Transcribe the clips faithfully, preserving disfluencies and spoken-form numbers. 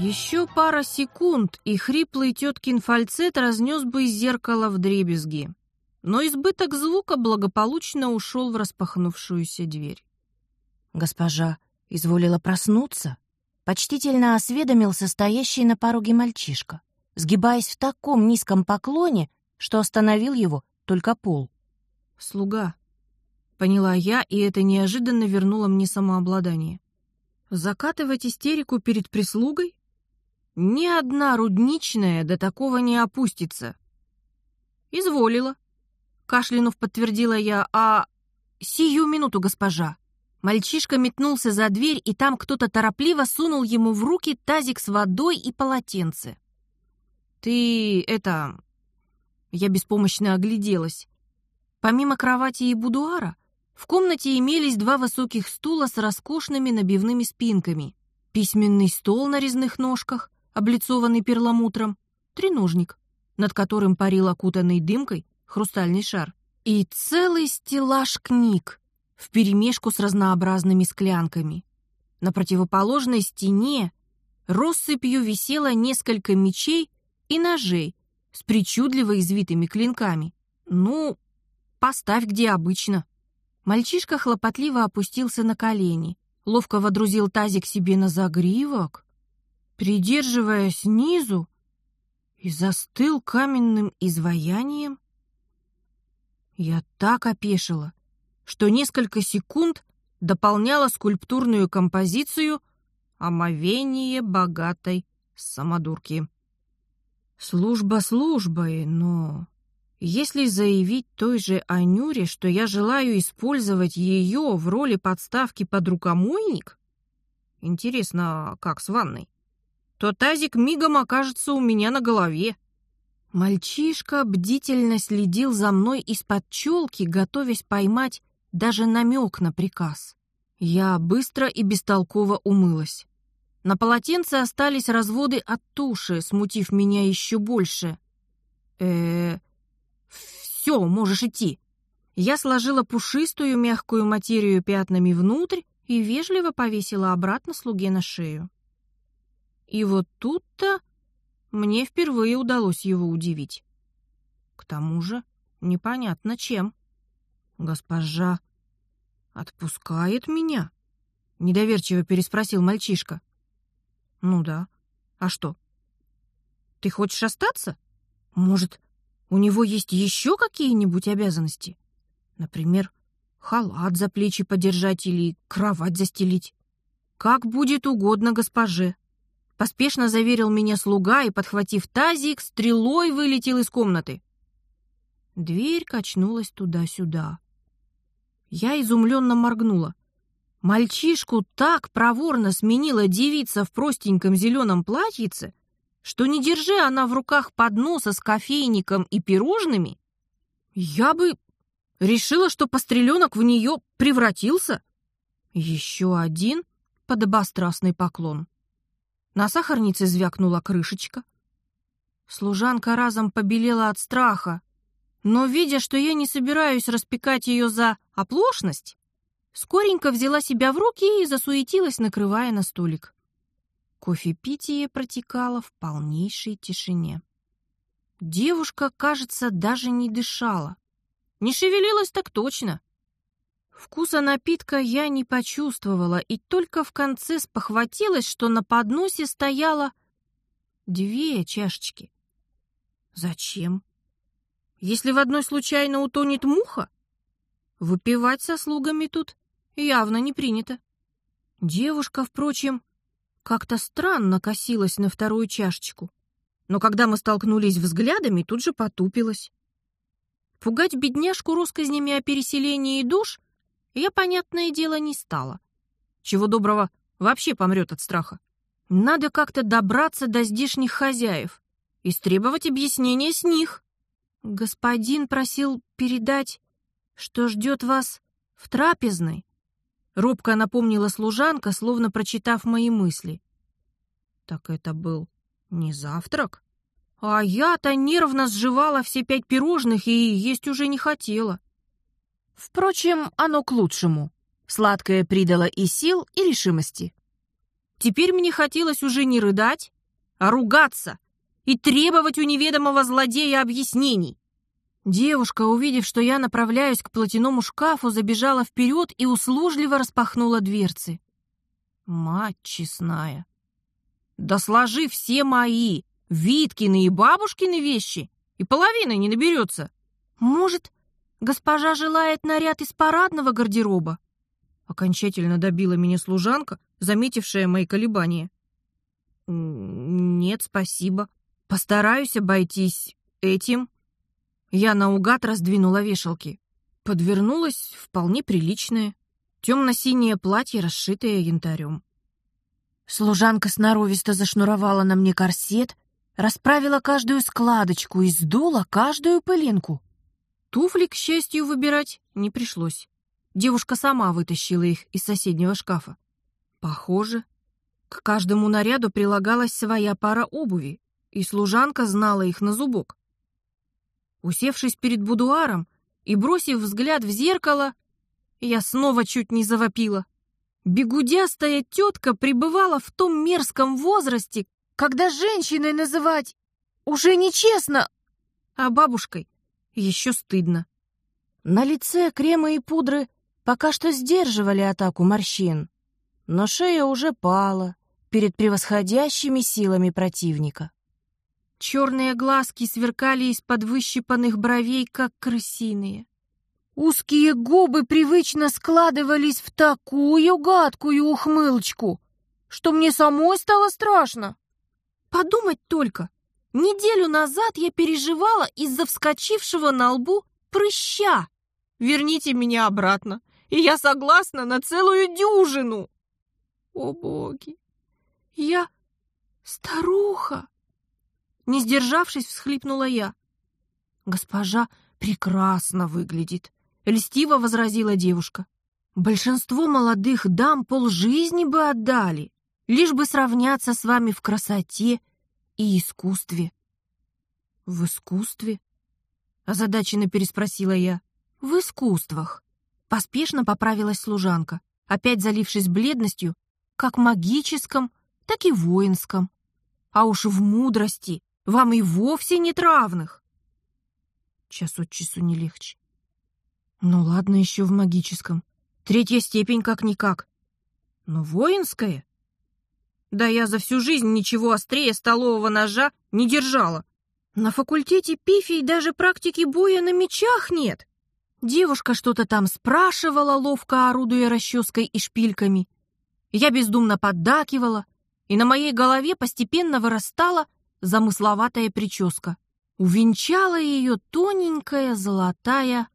Еще пара секунд, и хриплый теткин фальцет разнес бы из зеркала вдребезги. Но избыток звука благополучно ушел в распахнувшуюся дверь. «Госпожа изволила проснуться?» — почтительно осведомился стоящий на пороге мальчишка, сгибаясь в таком низком поклоне, что остановил его только пол. «Слуга», — поняла я, и это неожиданно вернуло мне самообладание. «Закатывать истерику перед прислугой? Ни одна рудничная до такого не опустится». «Изволила», — кашлянув подтвердила я, «а сию минуту, госпожа». Мальчишка метнулся за дверь, и там кто-то торопливо сунул ему в руки тазик с водой и полотенце. «Ты это...» Я беспомощно огляделась. Помимо кровати и будуара, в комнате имелись два высоких стула с роскошными набивными спинками, письменный стол на резных ножках, облицованный перламутром, треножник, над которым парил окутанный дымкой хрустальный шар, и целый стеллаж книг вперемешку с разнообразными склянками. На противоположной стене россыпью висело несколько мечей и ножей с причудливо извитыми клинками. Ну, поставь где обычно. Мальчишка хлопотливо опустился на колени, ловко водрузил тазик себе на загривок, придерживая снизу, и застыл каменным изваянием. Я так опешила, что несколько секунд дополняла скульптурную композицию омовение богатой самодурки. Служба службой, но если заявить той же Анюре, что я желаю использовать ее в роли подставки под рукомойник, интересно, как с ванной, то тазик мигом окажется у меня на голове. Мальчишка бдительно следил за мной из-под челки, готовясь поймать даже намек на приказ. Я быстро и бестолково умылась. На полотенце остались разводы от туши, смутив меня еще больше. э Все, можешь идти. Я сложила пушистую мягкую материю пятнами внутрь и вежливо повесила обратно слуге на шею. И вот тут-то мне впервые удалось его удивить. К тому же непонятно чем. «Госпожа отпускает меня?» — недоверчиво переспросил мальчишка. «Ну да. А что? Ты хочешь остаться? Может, у него есть еще какие-нибудь обязанности? Например, халат за плечи подержать или кровать застелить?» «Как будет угодно госпоже», — поспешно заверил меня слуга и, подхватив тазик, стрелой вылетел из комнаты. Дверь качнулась туда-сюда. Я изумленно моргнула. Мальчишку так проворно сменила девица в простеньком зеленом платьице, что, не держи она в руках подноса с кофейником и пирожными, я бы решила, что постреленок в нее превратился. Еще один подобострастный поклон. На сахарнице звякнула крышечка. Служанка разом побелела от страха, но, видя, что я не собираюсь распекать ее за оплошность, скоренько взяла себя в руки и засуетилась, накрывая на столик. Кофепитие протекало в полнейшей тишине. Девушка, кажется, даже не дышала. Не шевелилась так точно. Вкуса напитка я не почувствовала и только в конце спохватилась, что на подносе стояло две чашечки. Зачем? Если в одной случайно утонет муха? Выпивать со слугами тут явно не принято. Девушка, впрочем, как-то странно косилась на вторую чашечку, но когда мы столкнулись взглядами, тут же потупилась. Пугать бедняжку россказнями о переселении душ я, понятное дело, не стала. Чего доброго, вообще помрет от страха. Надо как-то добраться до здешних хозяев и требовать объяснения с них. Господин просил передать, что ждет вас в трапезной. Робко напомнила служанка, словно прочитав мои мысли. Так это был не завтрак? А я-то нервно сживала все пять пирожных и есть уже не хотела. Впрочем, оно к лучшему. Сладкое придало и сил, и решимости. Теперь мне хотелось уже не рыдать, а ругаться и требовать у неведомого злодея объяснений. Девушка, увидев, что я направляюсь к платяному шкафу, забежала вперед и услужливо распахнула дверцы. Мать честная! Да сложи все мои, Виткины и бабушкины вещи, и половины не наберется. Может, госпожа желает наряд из парадного гардероба? Окончательно добила меня служанка, заметившая мои колебания. Нет, спасибо. Постараюсь обойтись этим. Я наугад раздвинула вешалки. Подвернулось вполне приличное. Темно-синее платье, расшитое янтарем. Служанка сноровисто зашнуровала на мне корсет, расправила каждую складочку и сдула каждую пылинку. Туфли, к счастью, выбирать не пришлось. Девушка сама вытащила их из соседнего шкафа. Похоже, к каждому наряду прилагалась своя пара обуви, и служанка знала их на зубок. Усевшись перед будуаром и бросив взгляд в зеркало, я снова чуть не завопила. Бегудястая тетка пребывала в том мерзком возрасте, когда женщиной называть уже нечестно, а бабушкой еще стыдно. На лице кремы и пудры пока что сдерживали атаку морщин, но шея уже пала перед превосходящими силами противника. Черные глазки сверкали из-под выщипанных бровей, как крысиные. Узкие губы привычно складывались в такую гадкую ухмылочку, что мне самой стало страшно. Подумать только, неделю назад я переживала из-за вскочившего на лбу прыща. Верните меня обратно, и я согласна на целую дюжину. О, боги, я старуха. Не сдержавшись, всхлипнула я. Госпожа прекрасно выглядит. Льстиво возразила девушка. Большинство молодых дам полжизни бы отдали, лишь бы сравняться с вами в красоте и искусстве. В искусстве? Озадаченно переспросила я. В искусствах. Поспешно поправилась служанка, опять залившись бледностью, как магическом, так и воинском. А уж в мудрости вам и вовсе нет равных. Час от часу не легче. Ну ладно, еще в магическом. Третья степень как-никак. Но воинская? Да я за всю жизнь ничего острее столового ножа не держала. На факультете пифий даже практики боя на мечах нет. Девушка что-то там спрашивала, ловко орудуя расческой и шпильками. Я бездумно поддакивала, и на моей голове постепенно вырастала замысловатая прическа. Увенчала ее тоненькая золотая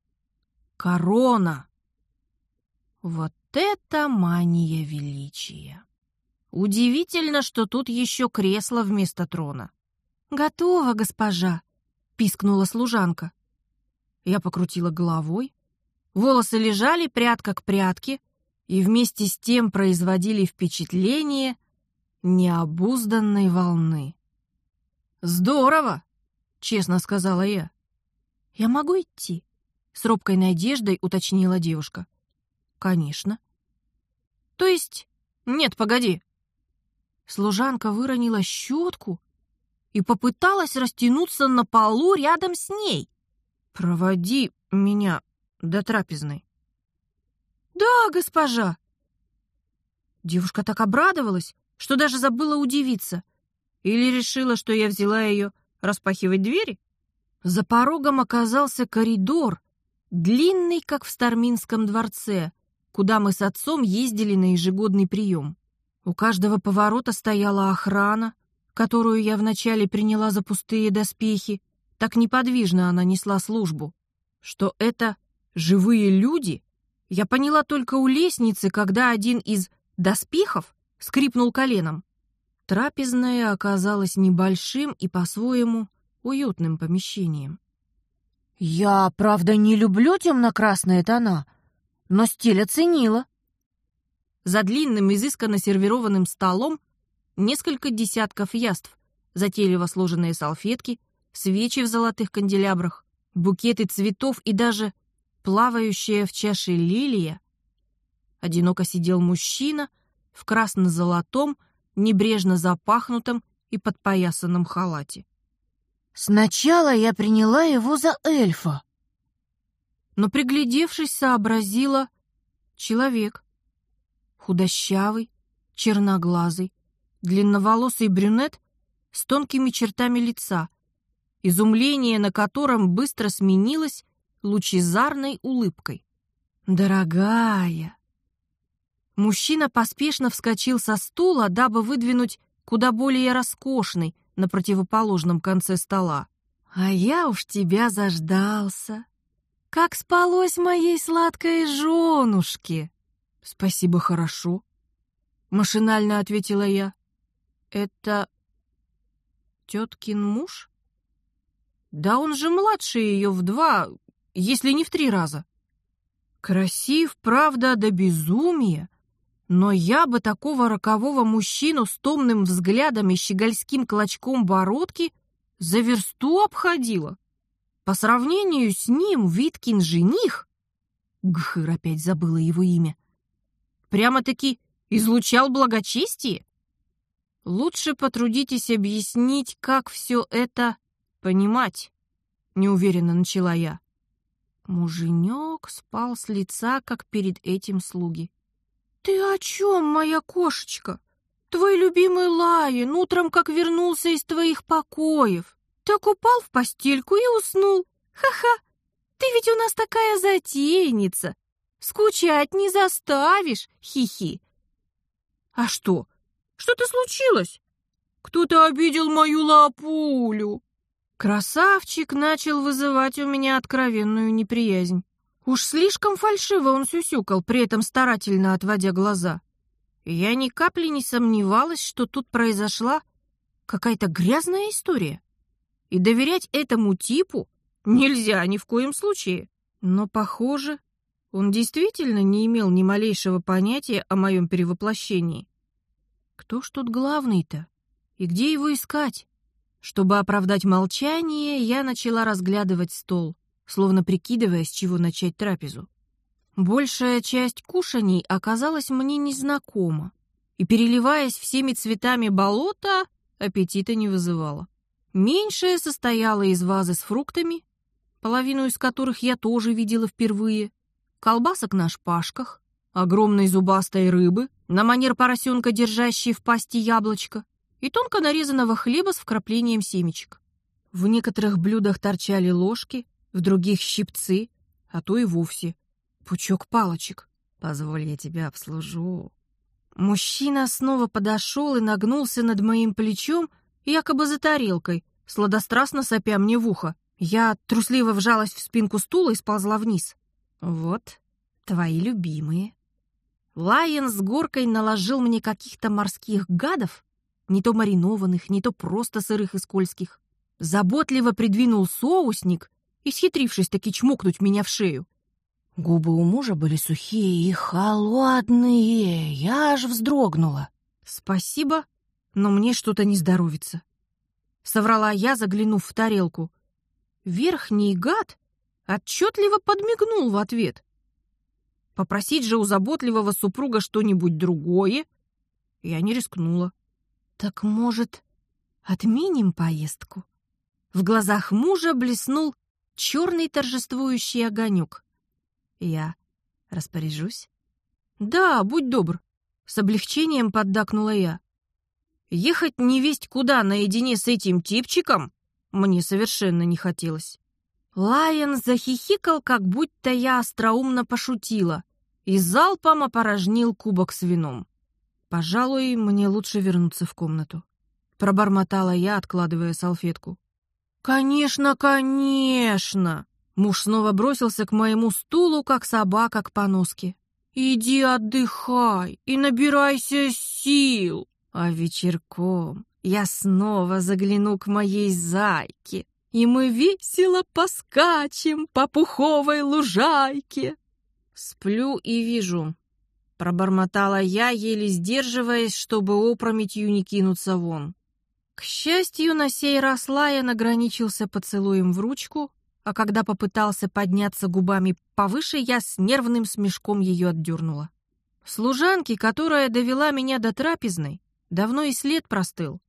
корона. Вот это мания величия! Удивительно, что тут еще кресло вместо трона. «Готово, госпожа!» — пискнула служанка. Я покрутила головой. Волосы лежали прядка к прядке и вместе с тем производили впечатление необузданной волны. «Здорово!» — честно сказала я. «Я могу идти?» — с робкой надеждой уточнила девушка. «Конечно». «То есть... Нет, погоди». Служанка выронила щетку и попыталась растянуться на полу рядом с ней. «Проводи меня до трапезной». «Да, госпожа». Девушка так обрадовалась, что даже забыла удивиться. Или решила, что я взяла ее распахивать двери? За порогом оказался коридор, длинный, как в Старминском дворце, куда мы с отцом ездили на ежегодный прием. У каждого поворота стояла охрана, которую я вначале приняла за пустые доспехи. Так неподвижно она несла службу. Что это живые люди, я поняла только у лестницы, когда один из доспехов скрипнул коленом. Трапезная оказалась небольшим и по-своему уютным помещением. Я, правда, не люблю темно-красные тона, но стиль оценила. За длинным, изысканно сервированным столом несколько десятков яств, затейливо сложенные салфетки, свечи в золотых канделябрах, букеты цветов и даже плавающая в чаше лилия. Одиноко сидел мужчина в красно-золотом, небрежно запахнутом и подпоясанном халате. Сначала я приняла его за эльфа. Но, приглядевшись, сообразила — человек. Худощавый, черноглазый, длинноволосый брюнет с тонкими чертами лица, изумление на котором быстро сменилось лучезарной улыбкой. «Дорогая!» Мужчина поспешно вскочил со стула, дабы выдвинуть куда более роскошный на противоположном конце стола. «А я уж тебя заждался! Как спалось моей сладкой женушке!» «Спасибо, хорошо», — машинально ответила я. «Это теткин муж? Да он же младше ее в два, если не в три раза. Красив, правда, до безумия, но я бы такого рокового мужчину с томным взглядом и щегольским клочком бородки за версту обходила. По сравнению с ним Виткин жених, Гхыр опять забыла его имя, прямо-таки излучал благочестие. Лучше потрудитесь объяснить, как все это понимать, неуверенно начала я. Муженек спал с лица, как перед этим слуги. «Ты о чем, моя кошечка? Твой любимый Лайен утром, как вернулся из твоих покоев, так упал в постельку и уснул. Ха-ха! Ты ведь у нас такая затейница! Скучать не заставишь, хихи!» «А что? Что-то случилось? Кто-то обидел мою лапулю!» Красавчик начал вызывать у меня откровенную неприязнь. Уж слишком фальшиво он сюсюкал, при этом старательно отводя глаза. Я ни капли не сомневалась, что тут произошла какая-то грязная история. И доверять этому типу нельзя ни в коем случае. Но, похоже, он действительно не имел ни малейшего понятия о моем перевоплощении. Кто ж тут главный-то? И где его искать? Чтобы оправдать молчание, я начала разглядывать стол, словно прикидывая, с чего начать трапезу. Большая часть кушаний оказалась мне незнакома, и, переливаясь всеми цветами болота, аппетита не вызывала. Меньшее состояло из вазы с фруктами, половину из которых я тоже видела впервые, колбасок на шпажках, огромной зубастой рыбы, на манер поросенка, держащей в пасти яблочко, и тонко нарезанного хлеба с вкраплением семечек. В некоторых блюдах торчали ложки, в других — щипцы, а то и вовсе пучок палочек. «Позволь, я тебя обслужу». Мужчина снова подошел и нагнулся над моим плечом, якобы за тарелкой, сладострастно сопя мне в ухо. Я трусливо вжалась в спинку стула и сползла вниз. «Вот твои любимые». Лайен с горкой наложил мне каких-то морских гадов, не то маринованных, не то просто сырых и скользких. Заботливо придвинул соусник, исхитрившись таки чмокнуть меня в шею. Губы у мужа были сухие и холодные, я аж вздрогнула. «Спасибо, но мне что-то не здоровится», — соврала я, заглянув в тарелку. Верхний гад отчетливо подмигнул в ответ. Попросить же у заботливого супруга что-нибудь другое я не рискнула. «Так, может, отменим поездку?» В глазах мужа блеснул черный торжествующий огонек. «Я распоряжусь?» «Да, будь добр», — с облегчением поддакнула я. Ехать невесть куда наедине с этим типчиком мне совершенно не хотелось. Лайен захихикал, как будто я остроумно пошутила, и залпом опорожнил кубок с вином. «Пожалуй, мне лучше вернуться в комнату», — пробормотала я, откладывая салфетку. «Конечно, конечно!» Муж снова бросился к моему стулу, как собака к поноске. «Иди отдыхай и набирайся сил, а вечерком я снова загляну к моей зайке, и мы весело поскачем по пуховой лужайке». «Сплю и вижу», — пробормотала я, еле сдерживаясь, чтобы опрометью не кинуться вон. К счастью, на сей раз Лайен ограничился поцелуем в ручку, а когда попытался подняться губами повыше, я с нервным смешком ее отдернула. Служанке, которая довела меня до трапезной, давно и след простыл.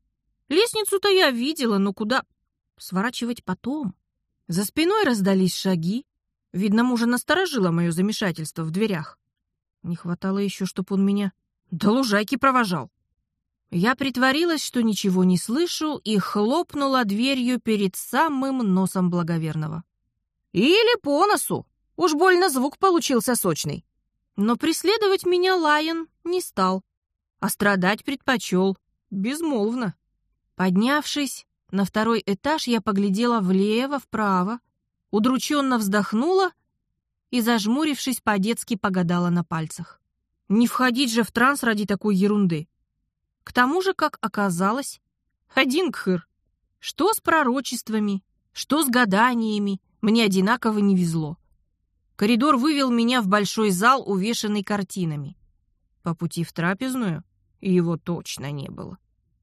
Лестницу-то я видела, но куда сворачивать потом? За спиной раздались шаги. Видно, мужа насторожило мое замешательство в дверях. Не хватало еще, чтоб он меня до лужайки провожал. Я притворилась, что ничего не слышу, и хлопнула дверью перед самым носом благоверного. Или по носу. Уж больно звук получился сочный. Но преследовать меня Лайон не стал, а страдать предпочел безмолвно. Поднявшись на второй этаж, я поглядела влево, вправо, удрученно вздохнула и, зажмурившись, по-детски погадала на пальцах. Не входить же в транс ради такой ерунды. К тому же, как оказалось, один кхыр. Что с пророчествами, что с гаданиями, мне одинаково не везло. Коридор вывел меня в большой зал, увешанный картинами. По пути в трапезную его точно не было.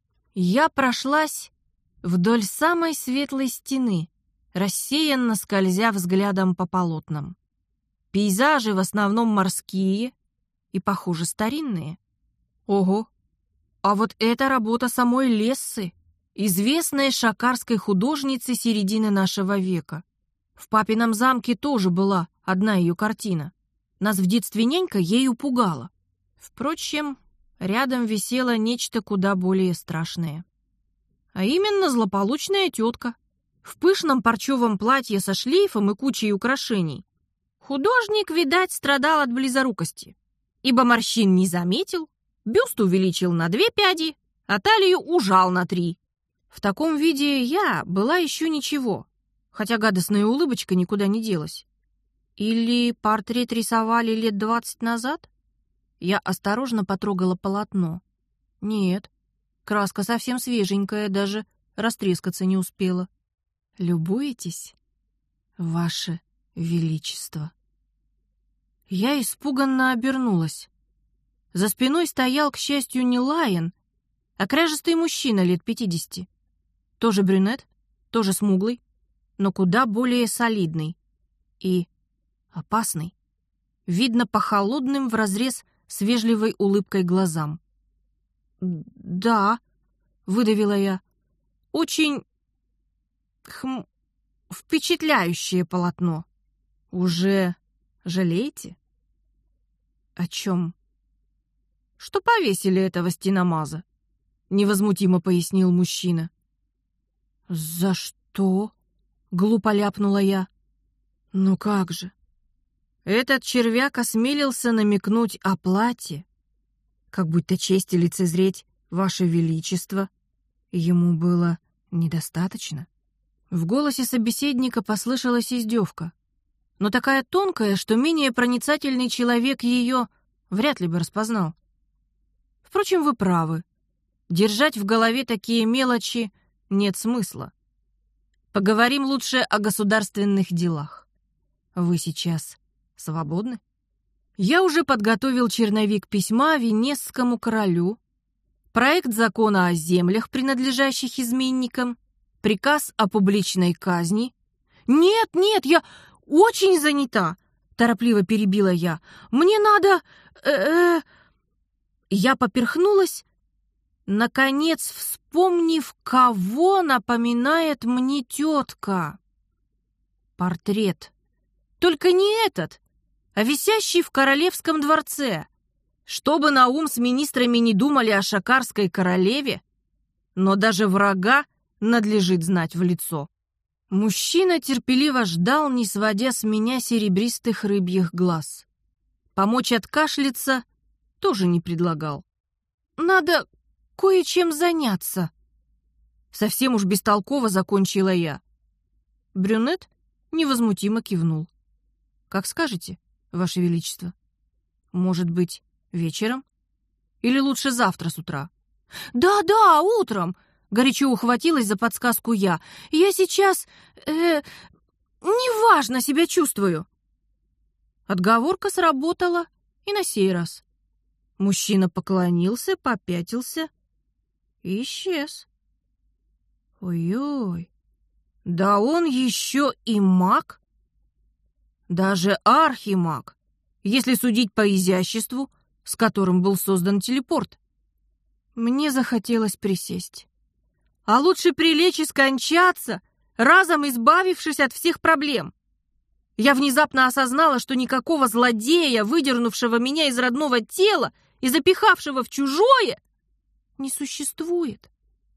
Я прошлась вдоль самой светлой стены, рассеянно скользя взглядом по полотнам. Пейзажи в основном морские и, похоже, старинные. Ого! А вот это работа самой Лессы, известной шакарской художницы середины нашего века. В папином замке тоже была одна ее картина. Нас в детстве нянька ею пугала. Впрочем, рядом висело нечто куда более страшное. А именно злополучная тетка в пышном парчевом платье со шлейфом и кучей украшений. Художник, видать, страдал от близорукости, ибо морщин не заметил, бюст увеличил на две пяди, а талию ужал на три. В таком виде я была еще ничего, хотя гадостная улыбочка никуда не делась. Или портрет рисовали лет двадцать назад? Я осторожно потрогала полотно. Нет, краска совсем свеженькая, даже растрескаться не успела. Любуетесь, ваше величество? Я испуганно обернулась. За спиной стоял, к счастью, не Лайон, а кряжестый мужчина лет пятидесяти. Тоже брюнет, тоже смуглый, но куда более солидный и опасный. Видно по холодным вразрез с вежливой улыбкой глазам. «Да», — выдавила я, — «очень хм, впечатляющее полотно. Уже жалеете?» «О чем?» «Что повесили этого стеномаза», — невозмутимо пояснил мужчина. «За что?» — глупо ляпнула я. «Ну как же? Этот червяк осмелился намекнуть о платье, как будто чести лицезреть ваше величество ему было недостаточно». В голосе собеседника послышалась издевка, но такая тонкая, что менее проницательный человек ее вряд ли бы распознал. Впрочем, вы правы. Держать в голове такие мелочи нет смысла. Поговорим лучше о государственных делах. Вы сейчас свободны? Я уже подготовил черновик письма Венесскому королю, проект закона о землях, принадлежащих изменникам, приказ о публичной казни. «Нет, нет, я очень занята!» — торопливо перебила я. «Мне надо... Э -э... Я поперхнулась, наконец вспомнив, кого напоминает мне тетка. Портрет. Только не этот, а висящий в королевском дворце. Чтобы на ум с министрами не думали о шакарской королеве, но даже врага надлежит знать в лицо. Мужчина терпеливо ждал, не сводя с меня серебристых рыбьих глаз. Помочь откашляться тоже не предлагал. «Надо кое-чем заняться», — совсем уж бестолково закончила я. Брюнет невозмутимо кивнул. «Как скажете, ваше величество. Может быть, вечером? Или лучше завтра с утра?» «Да-да, утром!» — горячо ухватилась за подсказку я. «Я сейчас... э неважно себя чувствую». Отговорка сработала и на сей раз. Мужчина поклонился, попятился и исчез. Ой-ой, да он еще и маг? Даже архимаг, если судить по изяществу, с которым был создан телепорт. Мне захотелось присесть. А лучше прилечь и скончаться, разом избавившись от всех проблем. Я внезапно осознала, что никакого злодея, выдернувшего меня из родного тела и запихавшего в чужое, не существует.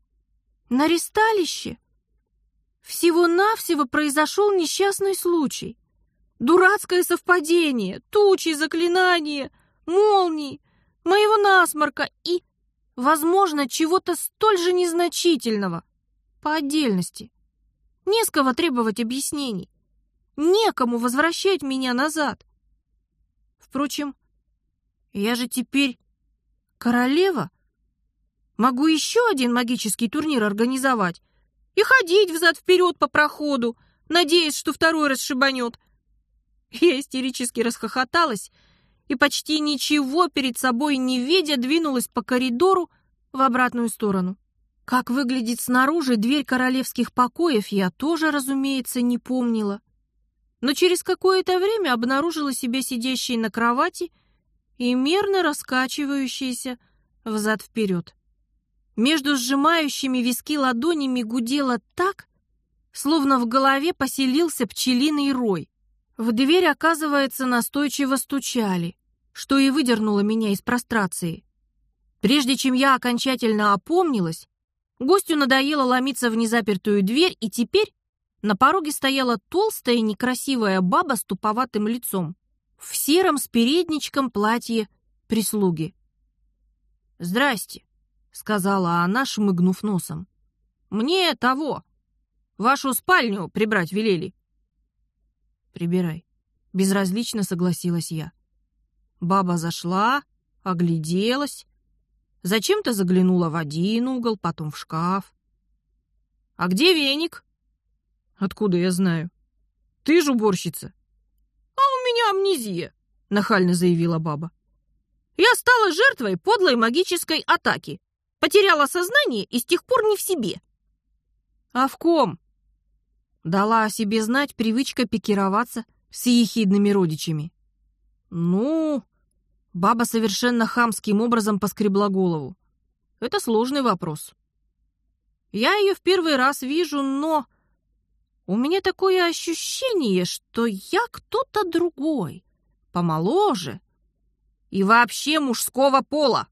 На ристалище всего-навсего произошел несчастный случай. Дурацкое совпадение, тучи, заклинания, молнии, моего насморка и, возможно, чего-то столь же незначительного по отдельности. Не с кого требовать объяснений, некому возвращать меня назад. Впрочем, я же теперь королева, могу еще один магический турнир организовать и ходить взад-вперед по проходу, надеясь, что второй раз шибанет. Я истерически расхохоталась и, почти ничего перед собой не видя, двинулась по коридору в обратную сторону. Как выглядит снаружи дверь королевских покоев, я тоже, разумеется, не помнила. Но через какое-то время обнаружила себя сидящей на кровати и мерно раскачивающейся взад-вперед. Между сжимающими виски ладонями гудело так, словно в голове поселился пчелиный рой. В дверь, оказывается, настойчиво стучали, что и выдернуло меня из прострации. Прежде чем я окончательно опомнилась, гостю надоело ломиться в незапертую дверь, и теперь на пороге стояла толстая некрасивая баба с туповатым лицом в сером с передничком платье прислуги. «Здрасте», — сказала она, шмыгнув носом. «Мне того, вашу спальню прибрать велели». «Прибирай», — безразлично согласилась я. Баба зашла, огляделась, зачем-то заглянула в один угол, потом в шкаф. «А где веник?» «Откуда я знаю? Ты ж уборщица». «А у меня амнезия», — нахально заявила баба. «Я стала жертвой подлой магической атаки, потеряла сознание и с тех пор не в себе». «А в ком?» Дала о себе знать привычка пикироваться с ехидными родичами. «Ну...» Баба совершенно хамским образом поскребла голову. «Это сложный вопрос. Я ее в первый раз вижу, но... У меня такое ощущение, что я кто-то другой, помоложе и вообще мужского пола».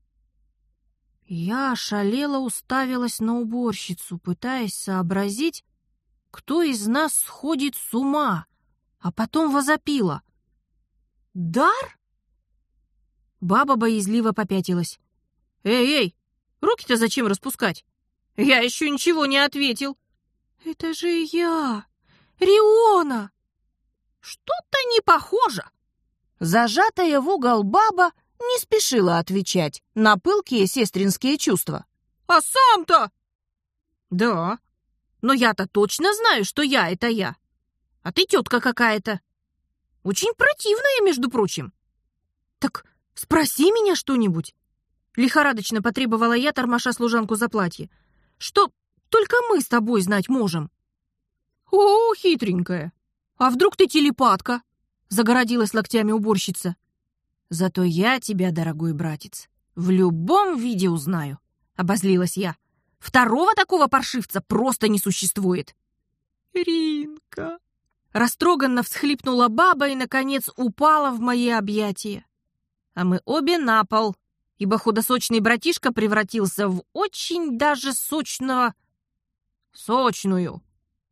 Я ошалела, уставилась на уборщицу, пытаясь сообразить, кто из нас сходит с ума, а потом возопила. «Дар?» Баба боязливо попятилась. «Эй, эй, руки-то зачем распускать? Я еще ничего не ответил». «Это же я, Риона!» «Что-то не похоже!» Зажатая в угол баба не спешила отвечать на пылкие сестринские чувства. «А сам-то?» «Да, но я-то точно знаю, что я — это я. А ты тетка какая-то. Очень противная, между прочим». «Так спроси меня что-нибудь!» Лихорадочно потребовала я, тормоша служанку за платье. «Что только мы с тобой знать можем». «О, хитренькая! А вдруг ты телепатка?» Загородилась локтями уборщица. «Зато я тебя, дорогой братец, в любом виде узнаю», — обозлилась я. «Второго такого паршивца просто не существует». «Ринка!» Растроганно всхлипнула баба и, наконец, упала в мои объятия. А мы обе на пол, ибо худосочный братишка превратился в очень даже сочного... сочную